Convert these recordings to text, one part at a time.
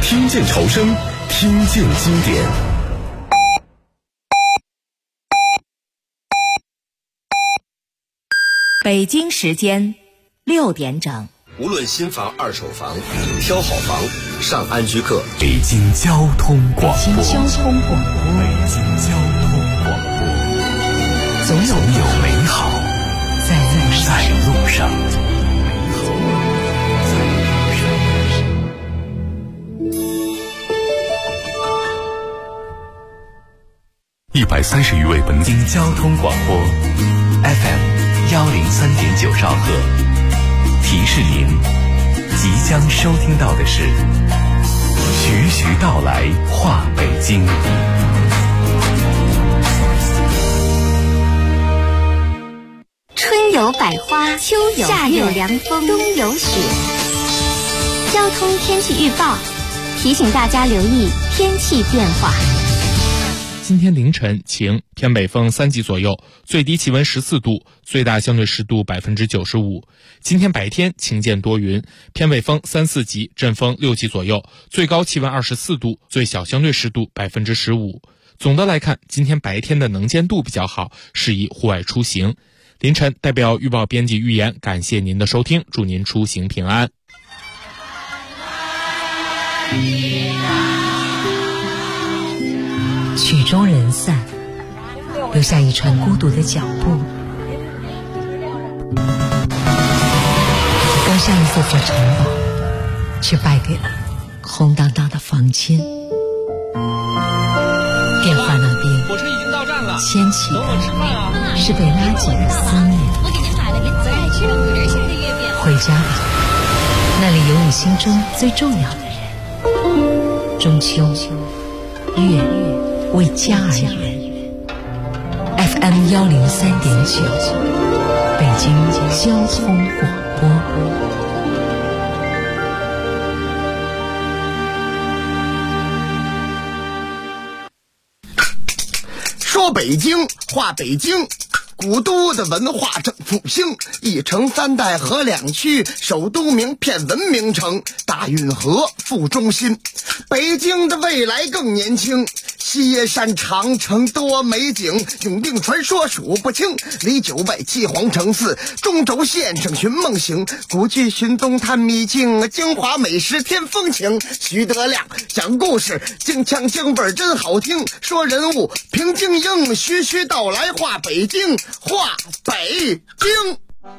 听见潮声，听见经典。 北京时间6点整。 无论新房二手房，挑好房上安居客。 北京交通广播， 北京交通广播， 北京交通广播，总有美好在路上。130余位北京交通广播 FM103.9兆赫，提示您即将收听到的是徐徐道来话北京。 春有百花，秋有夏有凉风，冬有雪。交通天气预报提醒大家留意天气变化。 今天凌晨晴，偏北风3级左右，最低气温14度，最大相对湿度95%。今天白天晴间多云，偏北风3、4级，阵风6级左右，最高气温24度，最小相对湿度15%。总的来看，今天白天的能见度比较好，适宜户外出行。凌晨代表预报编辑预言，感谢您的收听，祝您出行平安。 曲终人散，留下一串孤独的脚步，登上一座座城堡，却败给了空荡荡的房间。电话那边， 火车已经到站了， 牵起的是被拉紧的思念。 我给您买了您最爱吃的5仁馅的月饼。 回家吧，那里有你心中最重要的人。中秋，月为家而圆。FM103.9，北京交通广播。 说北京，话北京，古都的文化正复兴，一城3代合2区，首都名片文明城，大运河副中心。北京的未来更年轻，西山长城多美景，永定传说数不清，离9外7皇城4，中轴线上寻梦行，古迹寻踪探秘境，京华美食添风情。徐德亮讲故事，京腔京味真好听，说人物评京英，徐徐道来话北京，话北京。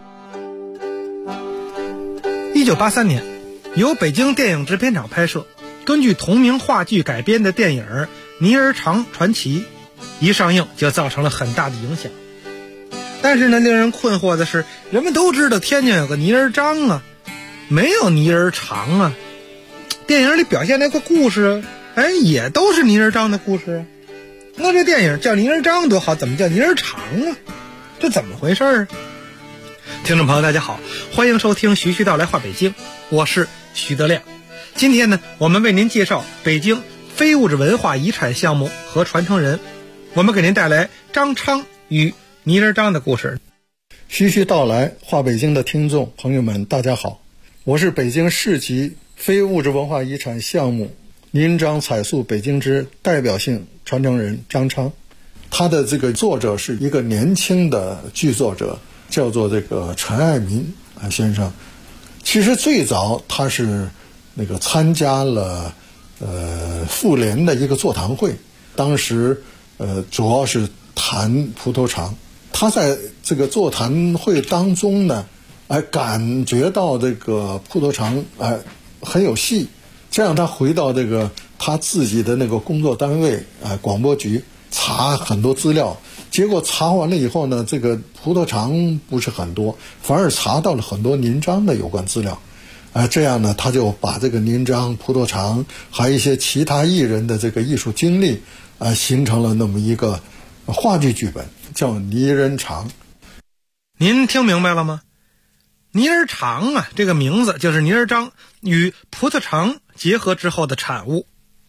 1983年，由北京电影制片厂拍摄，根据同名话剧改编的电影《泥儿肠传奇》一上映就造成了很大的影响。但是呢，令人困惑的是，人们都知道天津有个泥儿张啊，没有泥儿肠啊。电影里表现那个故事，也都是泥儿张的故事啊。那这电影叫泥儿张多好，怎么叫泥儿肠啊？这怎么回事啊？听众朋友大家好，欢迎收听徐徐道来话北京，我是徐德亮。今天呢，我们为您介绍北京非物质文化遗产项目和传承人，我们给您带来张昌与泥人张的故事。 徐徐道来话北京的听众朋友们大家好，我是北京市级非物质文化遗产项目泥人张彩塑北京之代表性传承人张昌。他的这个作者是一个年轻的剧作者，叫做这个陈爱民先生。其实最早他是那个参加了妇联的一个座谈会，当时主要是谈葡萄肠。他在这个座谈会当中呢，感觉到这个葡萄肠很有戏，这样他回到这个他自己的那个工作单位广播局查很多资料，结果查完了以后呢，这个葡萄肠不是很多，反而查到了很多泥张的有关资料。这样呢，他就把这个泥张、葡萄肠还有一些其他艺人的这个艺术经历形成了那么一个话剧剧本，叫泥人肠。 您听明白了吗？泥人肠啊，这个名字就是泥人张与葡萄肠结合之后的产物。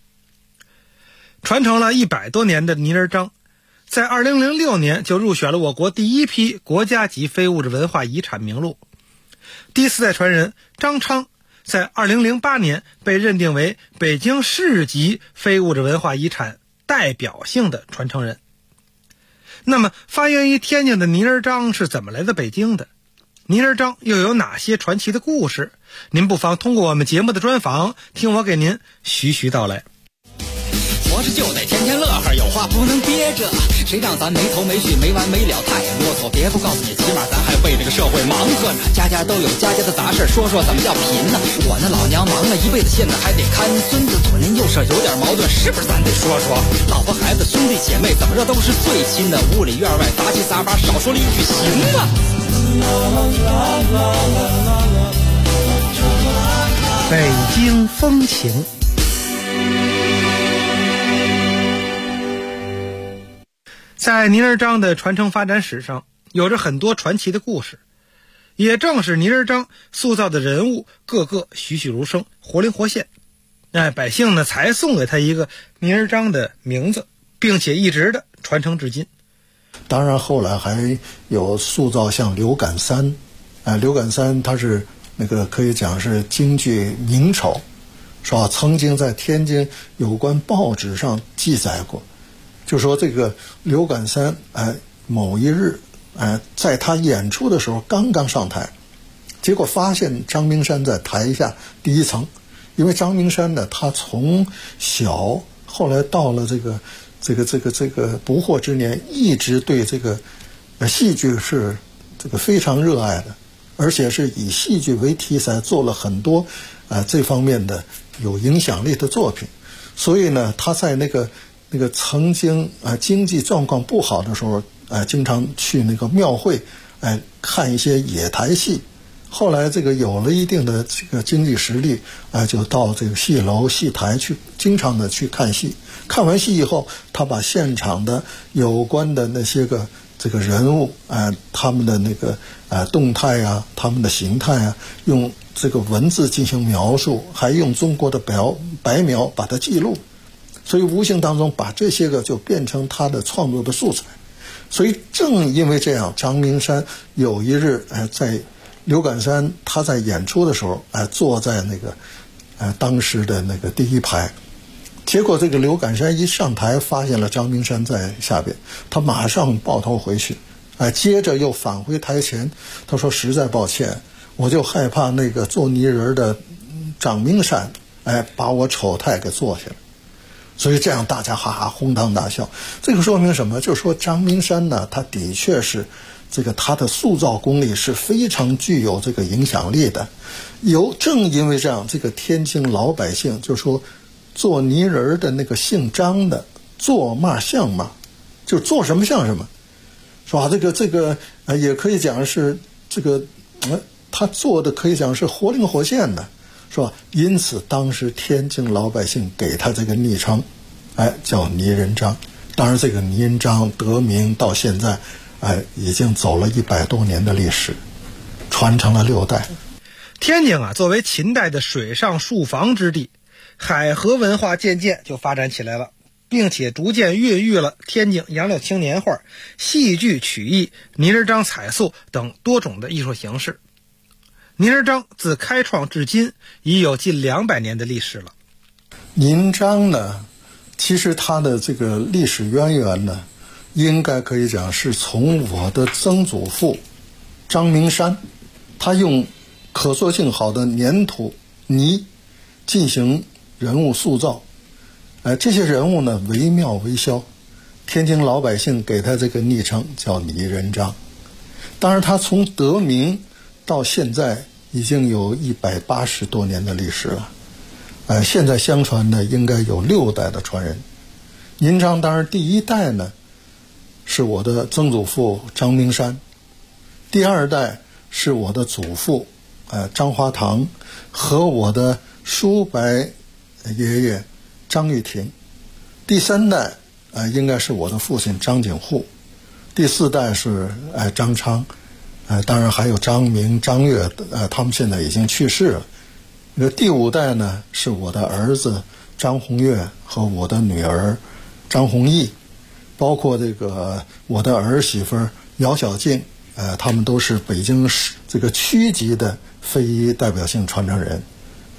传承了100多年的泥人张，在2006年就入选了我国第一批国家级非物质文化遗产名录。第4代传人张昌在2008年被认定为北京市级非物质文化遗产代表性的传承人。那么发源于天津的泥人张是怎么来到北京的？泥人张又有哪些传奇的故事？您不妨通过我们节目的专访，听我给您徐徐道来。 活着就得天天乐呵，有话不能憋着，谁让咱没头没绪没完没了太啰嗦，别不告诉你，起码咱还为这个社会忙活呢。家家都有家家的杂事，说说怎么叫贫呢？我那老娘忙了一辈子，现在还得看孙子，左邻右舍有点矛盾，是不是咱得说说？老婆孩子兄弟姐妹怎么着都是最亲的，屋里院外杂七杂八，少说了一句行吗？ 北京风情。在泥人张的传承发展史上，有着很多传奇的故事，也正是泥人张塑造的人物个个栩栩如生，活灵活现，百姓呢才送给他一个泥人张的名字，并且一直的传承至今。 当然后来还有塑造像刘感三，刘感三他是那个可以讲是京剧名丑，是吧？曾经在天津有关报纸上记载过，就说这个刘感三某一日在他演出的时候刚刚上台，结果发现张明山在台下第一层，因为张明山呢，他从小后来到了这个不惑之年，一直对这个戏剧是这个非常热爱的，而且是以戏剧为题材做了很多这方面的有影响力的作品。所以呢，他在那个曾经经济状况不好的时候，经常去那个庙会看一些野台戏。后来这个有了一定的这个经济实力，就到这个戏楼戏台去经常的去看戏。看完戏以后，他把现场的有关的那些个这个人物他们的那个动态啊，他们的形态啊，用这个文字进行描述，还用中国的白描把它记录，所以无形当中把这些个就变成他的创作的素材。所以正因为这样，张明山有一日在刘感三他在演出的时候坐在那个当时的那个第一排，结果这个刘感山一上台发现了张明山在下边，他马上抱头回去，接着又返回台前，他说实在抱歉，我就害怕那个做泥人的张明山把我丑态给做下来。所以这样大家哈哈哄堂大笑。这个说明什么？就是说张明山呢，他的确是这个他的塑造功力是非常具有这个影响力的。正因为这样，这个天津老百姓就说做泥人的那个姓张的做嘛像嘛，就做什么像什么，是吧？这个也可以讲是这个他做的可以讲是活灵活现的，是吧？因此当时天津老百姓给他这个昵称叫泥人张。当然这个泥人张得名到现在已经走了100多年的历史，传承了6代。 天津作为秦代的水上戍防之地，海河文化渐渐就发展起来了，并且逐渐孕育了天津杨柳青年画、戏剧曲艺、泥人张彩塑等多种的艺术形式。泥人张自开创至今已有近200年的历史了。 泥人张呢，其实它的这个历史渊源呢，应该可以讲是从我的曾祖父张明山，他用可塑性好的粘土泥进行人物塑造，这些人物呢惟妙惟肖，天津老百姓给他这个昵称叫泥人张。当然他从得名到现在已经有180多年的历史了，现在相传呢应该有6代的传人。泥人张当然第1代呢是我的曾祖父张明山，第2代是我的祖父张华堂和我的叔伯爷爷张玉婷，第3代应该是我的父亲张景户，第4代是张昌，当然还有张明、张岳，他们现在已经去世了。第5代呢是我的儿子张宏岳和我的女儿张宏毅，包括这个我的儿媳妇姚小静，他们都是北京市这个区级的非遗代表性传承人。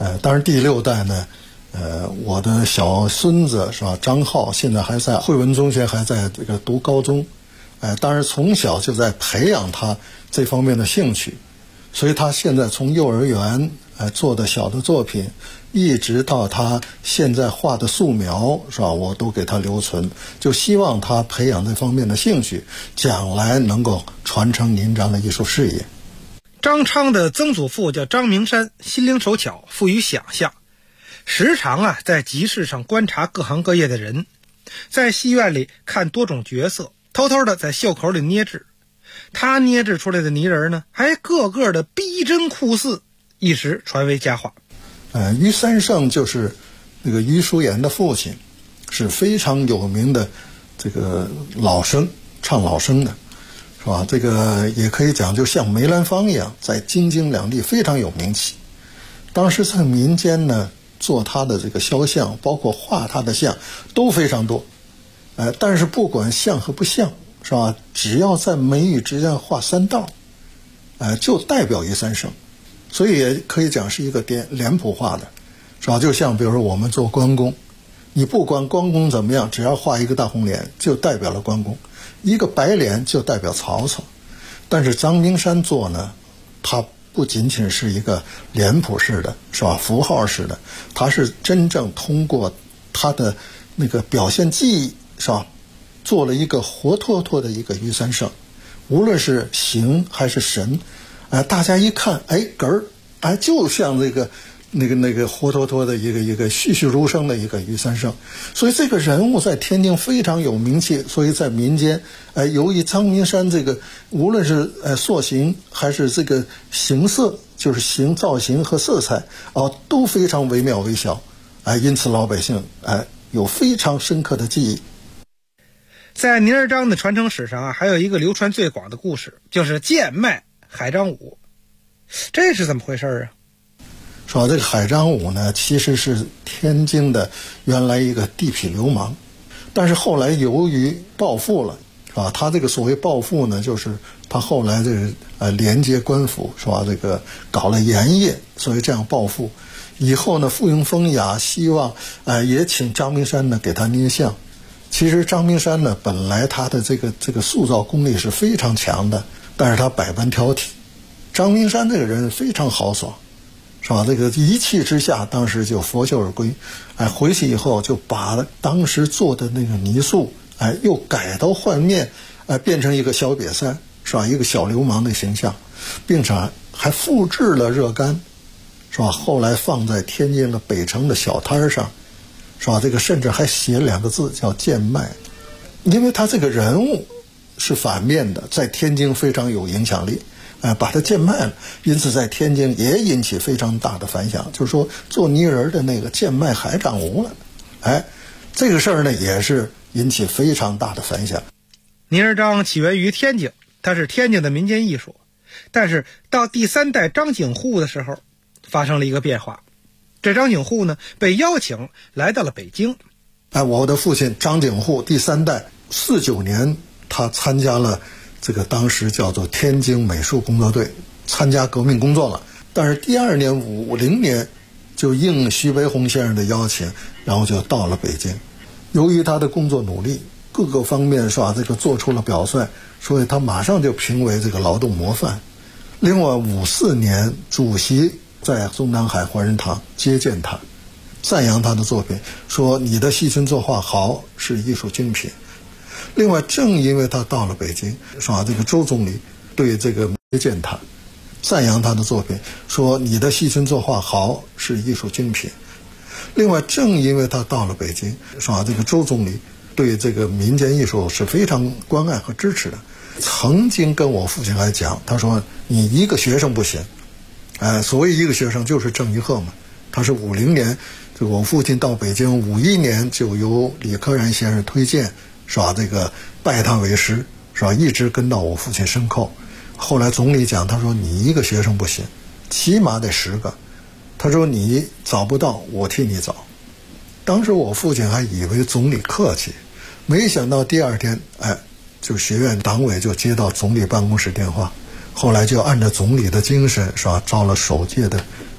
当然第6代呢，我的小孙子是吧，张浩现在还在汇文中学，还在这个读高中，当然从小就在培养他这方面的兴趣，所以他现在从幼儿园做的小的作品，一直到他现在画的素描是吧，我都给他留存，就希望他培养这方面的兴趣，将来能够传承您章的艺术事业。 张昌的曾祖父叫张明山，心灵手巧，富于想象，时常在集市上观察各行各业的人，在戏院里看多种角色，偷偷的在袖口里捏制。他捏制出来的泥人呢，还个个的逼真酷似，一时传为佳话。 于三胜就是那个于淑妍的父亲，是非常有名的这个老生，唱老生的，是吧？这个也可以讲，就像梅兰芳一样，在京津两地非常有名气。当时在民间呢，做他的这个肖像，包括画他的像都非常多。但是不管像和不像，是吧？只要在眉宇之间画3道，就代表于三胜。所以也可以讲是一个脸谱化的，是吧？就像比如说我们做关公，你不管关公怎么样，只要画一个大红脸，就代表了关公；一个白脸就代表曹操。但是张明山做呢，他不仅仅是一个脸谱式的，是吧？符号式的，他是真正通过他的那个表现技艺，是吧？做了一个活脱脱的一个于三胜，无论是形还是神。大家一看，就像那个活脱脱的一个栩栩如生的一个于三胜，所以这个人物在天津非常有名气。所以在民间，由于张明山这个无论是塑形还是这个形色，就是造型和色彩都非常惟妙惟肖，因此老百姓有非常深刻的记忆。 在倪尔章的传承史上还有一个流传最广的故事，就是贱卖海张武。这是怎么回事啊？ 说这个海张武呢，其实是天津的原来一个地痞流氓，但是后来由于暴富了，是吧？他这个所谓暴富呢，就是他后来这个连接官府，是吧？这个搞了盐业，所以这样暴富。以后呢，附庸风雅，希望也请张明山呢给他捏像。其实张明山呢，本来他的这个塑造功力是非常强的，但是他百般挑剔。张明山这个人非常豪爽，是吧？这个一气之下，当时就拂袖而归。回去以后就把当时做的那个泥塑，又改刀换面，变成一个小瘪三，是吧？一个小流氓的形象，并且还复制了热干，是吧？后来放在天津的北城的小摊上，是吧？这个甚至还写2个字叫贱卖，因为他这个人物是反面的，在天津非常有影响力。把它贱卖了，因此在天津也引起非常大的反响，就是说做泥人的那个贱卖海张武了。这个事儿呢也是引起非常大的反响。 泥人章起源于天津，它是天津的民间艺术，但是到第3代张景户的时候发生了一个变化。这张景户呢被邀请来到了北京。 我的父亲张景户第3代49年他参加了这个当时叫做天津美术工作队，参加革命工作了。但是第2年50年就应徐悲鸿先生的邀请，然后就到了北京。由于他的工作努力，各个方面是吧，这个做出了表率，所以他马上就评为这个劳动模范。另外54年主席在中南海怀仁堂接见他，赞扬他的作品，说你的细菌作画好，是艺术精品。另外正因为他到了北京，是吧，这个周总理对这个接见他，赞扬他的作品，说你的细菌作画好，是艺术精品。另外正因为他到了北京，是吧，这个周总理对这个民间艺术是非常关爱和支持的，曾经跟我父亲来讲，他说你一个学生不行，所谓一个学生就是郑一鹤嘛。他是50年，这个我父亲到北京51年就由李可染先生推荐，是吧？这个拜他为师，是吧？一直跟到我父亲身后。后来总理讲，他说你一个学生不行，起码得10个。他说你找不到，我替你找。当时我父亲还以为总理客气，没想到第2天，就学院党委就接到总理办公室电话，后来就按照总理的精神，是吧？招了首届的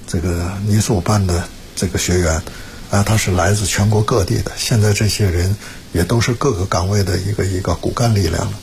这个泥塑班的这个学员他是来自全国各地的，现在这些人也都是各个岗位的一个骨干力量了。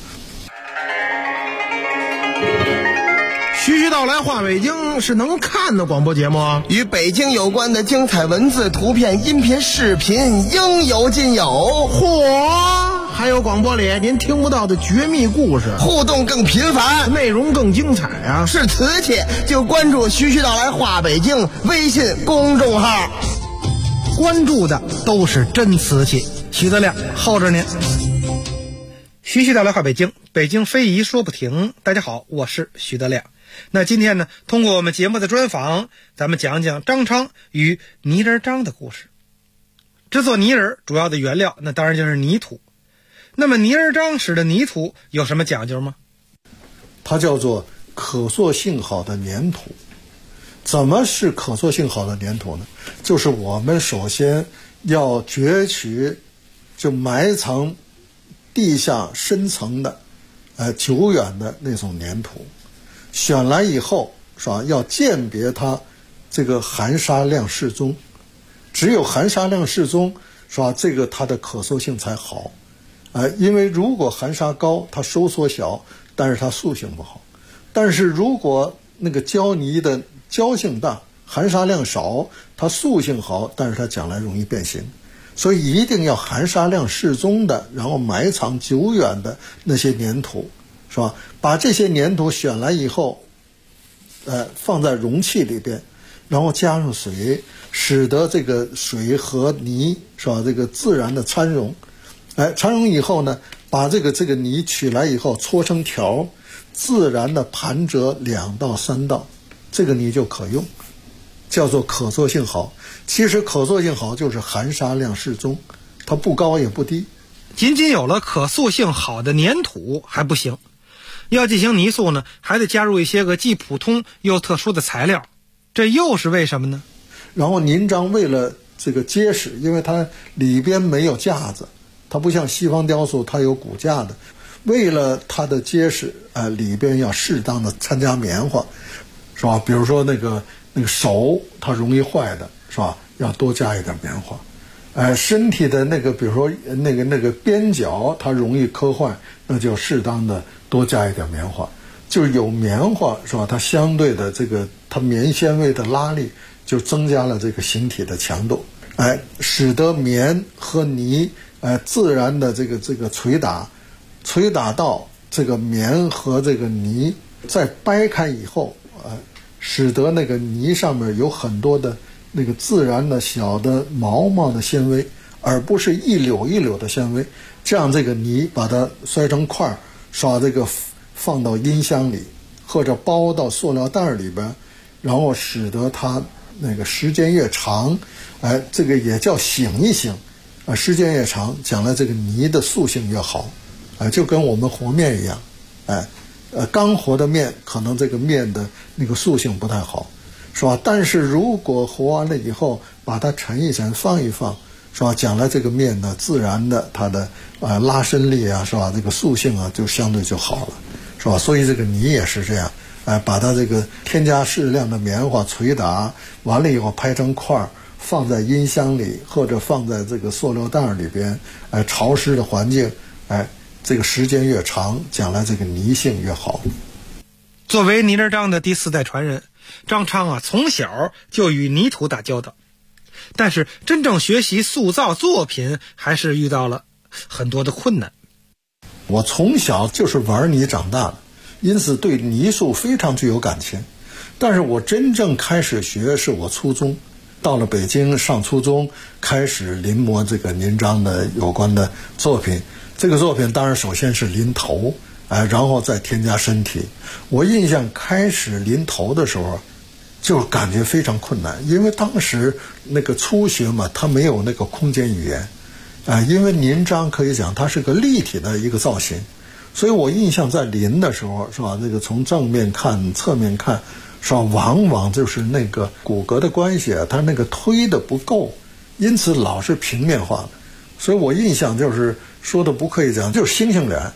徐徐道来话北京是能看的广播节目啊， 与北京有关的精彩文字、图片、音频、视频应有尽有。 嚯，还有广播里您听不到的绝密故事， 互动更频繁， 内容更精彩啊！ 是瓷器就关注徐徐道来话北京微信公众号， 关注的都是真瓷器。徐德亮候着您。徐徐道来话北京，北京非遗说不停。大家好，我是徐德亮。那今天呢，通过我们节目的专访，咱们讲讲张昌与泥人张的故事。制作泥人主要的原料那当然就是泥土。那么泥人张使的泥土有什么讲究吗？ 它叫做可塑性好的粘土。怎么是可塑性好的粘土呢？就是我们首先要攫取就埋藏地下深层的久远的那种粘土，选来以后是吧，要鉴别它这个含沙量适中，只有含沙量适中是吧，这个它的可塑性才好。因为如果含沙高，它收缩小，但是它塑性不好。但是如果那个胶泥的胶性大，含沙量少，它塑性好，但是它将来容易变形。所以一定要含沙量适中的，然后埋藏久远的那些粘土，是吧？把这些粘土选来以后，放在容器里边，然后加上水，使得这个水和泥是吧，这个自然的掺融。掺融以后呢，把这个泥取来以后搓成条，自然的盘折2到3道，这个泥就可用，叫做可塑性好。其实可塑性好就是含沙量适中，它不高也不低。 仅仅有了可塑性好的粘土还不行，要进行泥塑呢，还得加入一些个既普通又特殊的材料，这又是为什么呢？ 然后泥张为了这个结实，因为它里边没有架子，它不像西方雕塑它有骨架的，为了它的结实里边要适当的参加棉花，是吧？比如说那个手它容易坏的，是吧？要多加一点棉花。身体的那个比如说那个边角它容易磕坏，那就适当的多加一点棉花。就是有棉花是吧，它相对的这个它棉纤维的拉力就增加了这个形体的强度，使得棉和泥自然的这个捶打到这个棉和这个泥再掰开以后，使得那个泥上面有很多的那个自然的小的毛毛的纤维，而不是一绺一绺的纤维。这样这个泥把它摔成块，把这个放到音箱里，或者包到塑料袋里边，然后使得它那个时间越长，这个也叫醒一醒，时间越长，将来这个泥的塑性越好，就跟我们和面一样，刚和的面可能这个面的那个塑性不太好，是吧？但是如果和完了以后，把它沉一沉，放一放，是吧？将来这个面呢，自然的它的拉伸力啊，是吧？这个塑性啊，就相对就好了，是吧？所以这个泥也是这样，把它这个添加适量的棉花捶打完了以后拍成块，放在音箱里或者放在这个塑料袋里边，潮湿的环境，这个时间越长，将来这个泥性越好。 作为泥人张的第4代传人，张昌从小就与泥土打交道，但是真正学习塑造作品还是遇到了很多的困难。 我从小就是玩泥长大的，因此对泥塑非常具有感情。但是我真正开始学是我初中，到了北京上初中，开始临摹这个泥张的有关的作品。这个作品当然首先是临头，然后再添加身体。我印象开始临头的时候，就感觉非常困难，因为当时那个初学嘛，它没有那个空间语言，因为泥张可以讲它是个立体的一个造型，所以我印象在临的时候，是吧？这个从正面看、侧面看，是吧？往往就是那个骨骼的关系它那个推的不够，因此老是平面化的。所以我印象就是说的不可以讲，就是星星脸，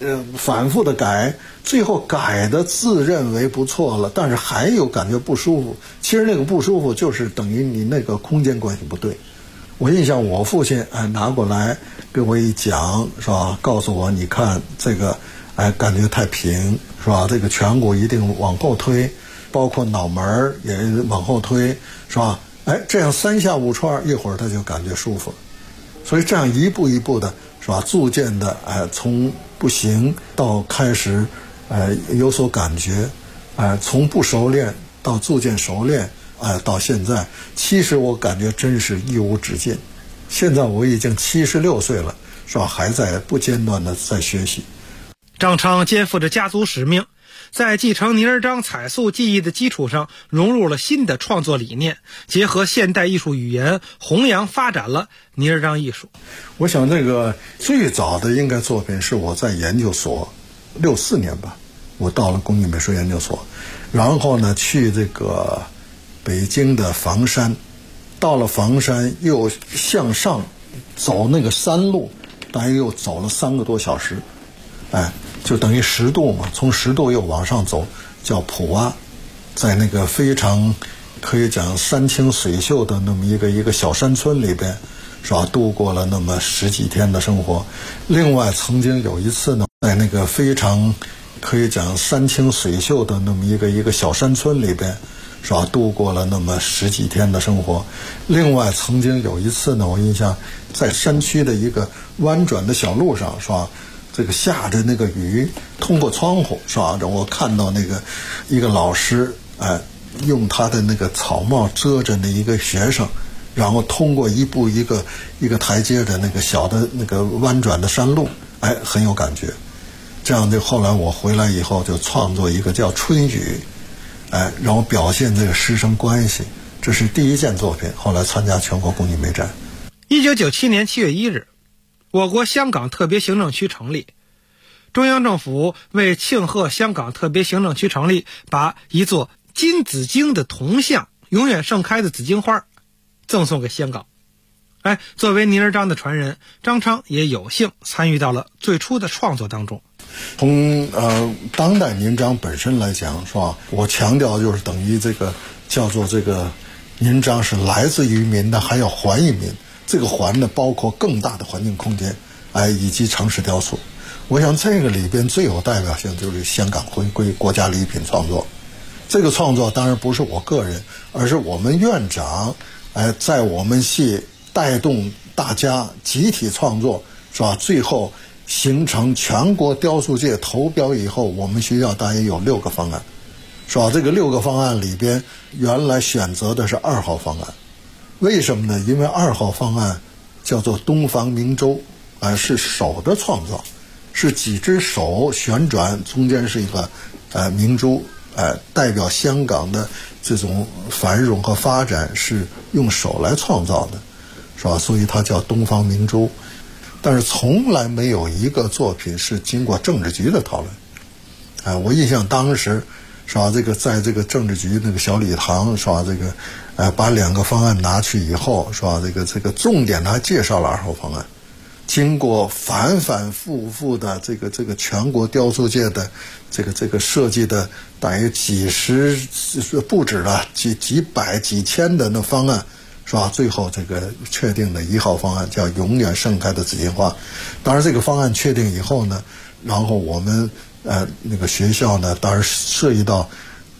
反复的改，最后改的自认为不错了，但是还有感觉不舒服。其实那个不舒服就是等于你那个空间关系不对。我印象我父亲拿过来给我一讲，是吧？告诉我你看这个感觉太平，是吧？这个颧骨一定往后推，包括脑门也往后推，是吧？这样3下5除2，一会儿他就感觉舒服了。所以这样一步一步的，是吧？逐渐的从不行到开始有所感觉，从不熟练到逐渐熟练，到现在，其实我感觉真是一无止境。现在我已经76岁了，是吧？还在不间断的在学习。 张昌肩负着家族使命，在继承倪尔章彩塑技艺的基础上，融入了新的创作理念，结合现代艺术语言，弘扬发展了倪尔章艺术。 我想这个最早的应该作品是我在研究所64年吧，我到了工艺美术研究所，然后呢去这个北京的房山，到了房山又向上走那个山路，大约又走了3个多小时，就等于10度嘛，从10度又往上走，叫普洼，在那个非常可以讲山清水秀的那么一个小山村里边，是吧？度过了那么10几天的生活。另外曾经有一次呢，在那个非常可以讲山清水秀的那么一个小山村里边，是吧？度过了那么10几天的生活。另外曾经有一次呢，我印象在山区的一个弯转的小路上，是吧？这个下着那个雨，通过窗户，是吧？我看到那个一个老师用他的那个草帽遮着那一个学生，然后通过一步一个台阶的那个小的那个弯转的山路，很有感觉。这样就后来我回来以后就创作一个叫春雨，然后表现这个师生关系，这是第一件作品。后来参加全国工艺美展。 1997年7月1日，我国香港特别行政区成立，中央政府为庆贺香港特别行政区成立，把一座金紫荆的铜像，永远盛开的紫荆花赠送给香港。作为倪尔章的传人，张昌也有幸参与到了最初的创作当中。 从当代倪尔章本身来讲，是吧？我强调就是等于这个叫做这个倪尔章是来自于民的，还要还于民。这个还呢，包括更大的环境空间，以及城市雕塑。我想这个里边最有代表性就是香港回归国家礼品创作。这个创作当然不是我个人，而是我们院长在我们系带动大家集体创作，是吧？最后形成全国雕塑界投标以后，我们学校大约有6个方案，是吧？这个6个方案里边，原来选择的是2号方案。为什么呢？因为2号方案叫做东方明州，是手的创造，是几只手旋转，中间是一个明珠，代表香港的这种繁荣和发展是用手来创造的，是吧？所以它叫东方明珠。但是从来没有一个作品是经过政治局的讨论。我印象当时，是吧？这个在这个政治局那个小礼堂，是吧？这个把2个方案拿去以后，是吧？这个重点还介绍了2号方案，经过反反复复的这个全国雕塑界的这个设计的大约几十不止了几百几千的那方案，是吧？最后这个确定的1号方案叫永远盛开的紫荆花。当然这个方案确定以后呢，然后我们那个学校呢，当然涉及到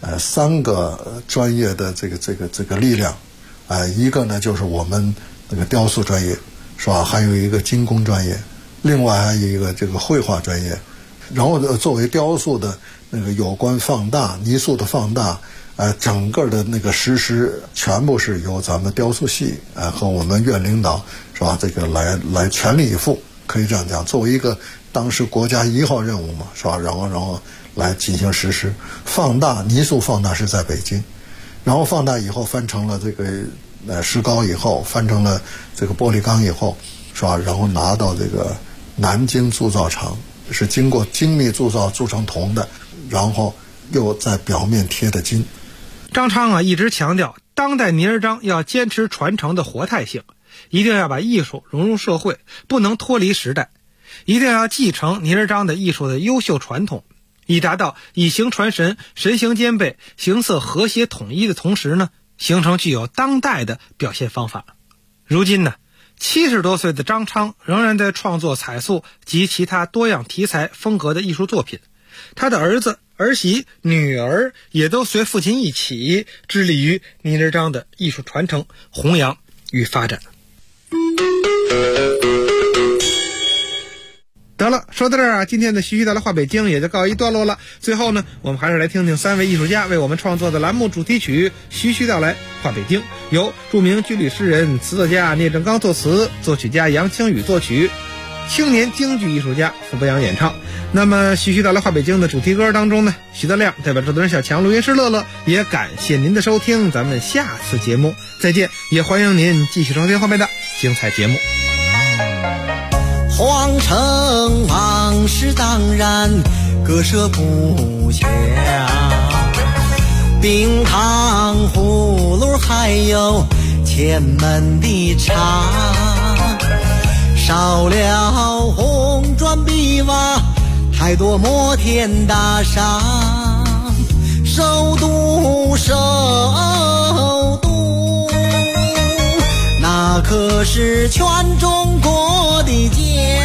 3个专业的这个力量，一个呢就是我们那个雕塑专业，是吧？还有一个精工专业，另外还有一个这个绘画专业。然后作为雕塑的那个有关放大泥塑的放大，整个的那个实施全部是由咱们雕塑系和我们院领导，是吧？这个来全力以赴，可以这样讲，作为一个当时国家1号任务嘛，是吧？然后来进行实施。放大泥塑放大是在北京，然后放大以后翻成了这个石膏以后，翻成了这个玻璃钢以后，是吧？然后拿到这个南京铸造厂，是经过精密铸造铸成铜的，然后又在表面贴的金。 张昌一直强调，当代倪尔章要坚持传承的活态性，一定要把艺术融入社会，不能脱离时代。 一定要继承倪仁章的艺术的优秀传统，以达到以形传神、神形兼备、形色和谐统一的同时呢，形成具有当代的表现方法。如今呢，70多岁的张昌仍然在创作彩塑及其他多样题材风格的艺术作品，他的儿子、儿媳、女儿也都随父亲一起致力于倪仁章的艺术传承、弘扬与发展。得了，说到这儿啊，今天的徐徐道来话北京也就告一段落了。最后呢，我们还是来听听3位艺术家为我们创作的栏目主题曲《徐徐道来话北京》，由著名军旅诗人、词作家聂政刚作词，作曲家杨清宇作曲，青年京剧艺术家傅博洋演唱。那么徐徐道来话北京的主题歌当中呢，徐德亮代表制作人小强、录音师乐乐，也感谢您的收听，咱们下次节目再见，也欢迎您继续收听后面的精彩节目。 皇城往事当然割舍不下，冰糖葫芦还有前门的茶，少了红砖碧瓦，太多摩天大厦，首都首都，那可是全中国的家。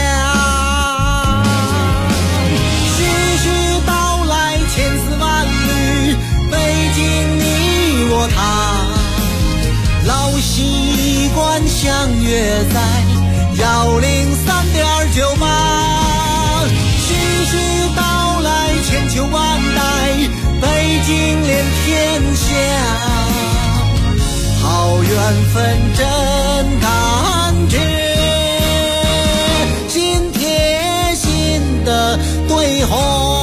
徐徐道来千丝万缕，北京你我他，老习惯相约在103.98。徐徐道来千秋万代，北京连天下，好缘分真感觉，心贴心的对话。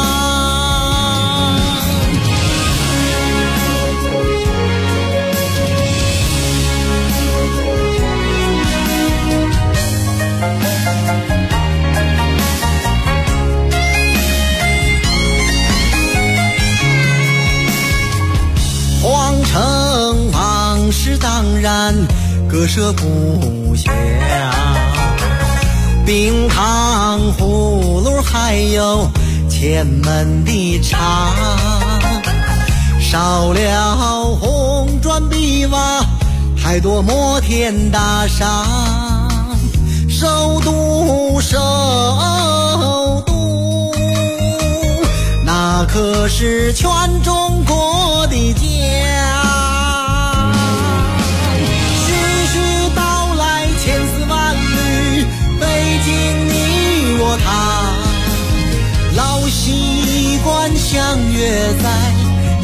皇城往事当然割舍不下，冰糖葫芦还有前门的茶，少了红砖碧瓦，太多摩天大厦，首都首都，那可是全中国的家。徐徐道来千丝万缕，北京你我他，老习惯相约在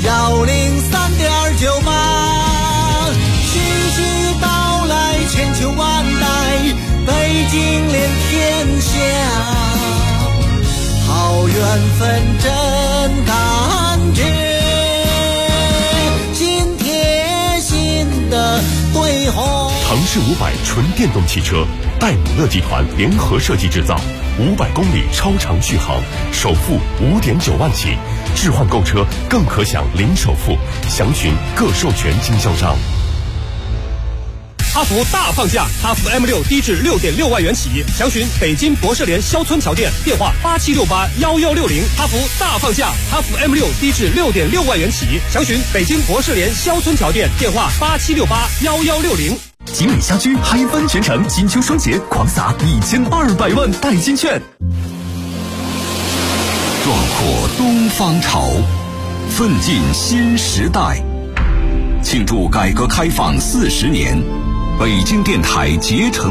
103.98。徐徐道来千秋万代，北京连天下，好缘分真感觉，心贴心的对话。 城市500纯电动汽车，戴姆勒集团联合设计制造，500公里超长续航，首付5.9万起，置换购车更可享零首付，详询各授权经销商。 哈弗大放价，哈弗 M6 低至6.6万元起，详询北京博士联肖村桥店，电话87681160。哈弗大放价，哈弗 M6 低至6.6万元起，详询北京博士联肖村桥店，电话87681160。 集美家居嗨翻全城，金秋双节狂撒1200万代金券。 壮阔东方潮，奋进新时代。庆祝改革开放40年，北京电台竭诚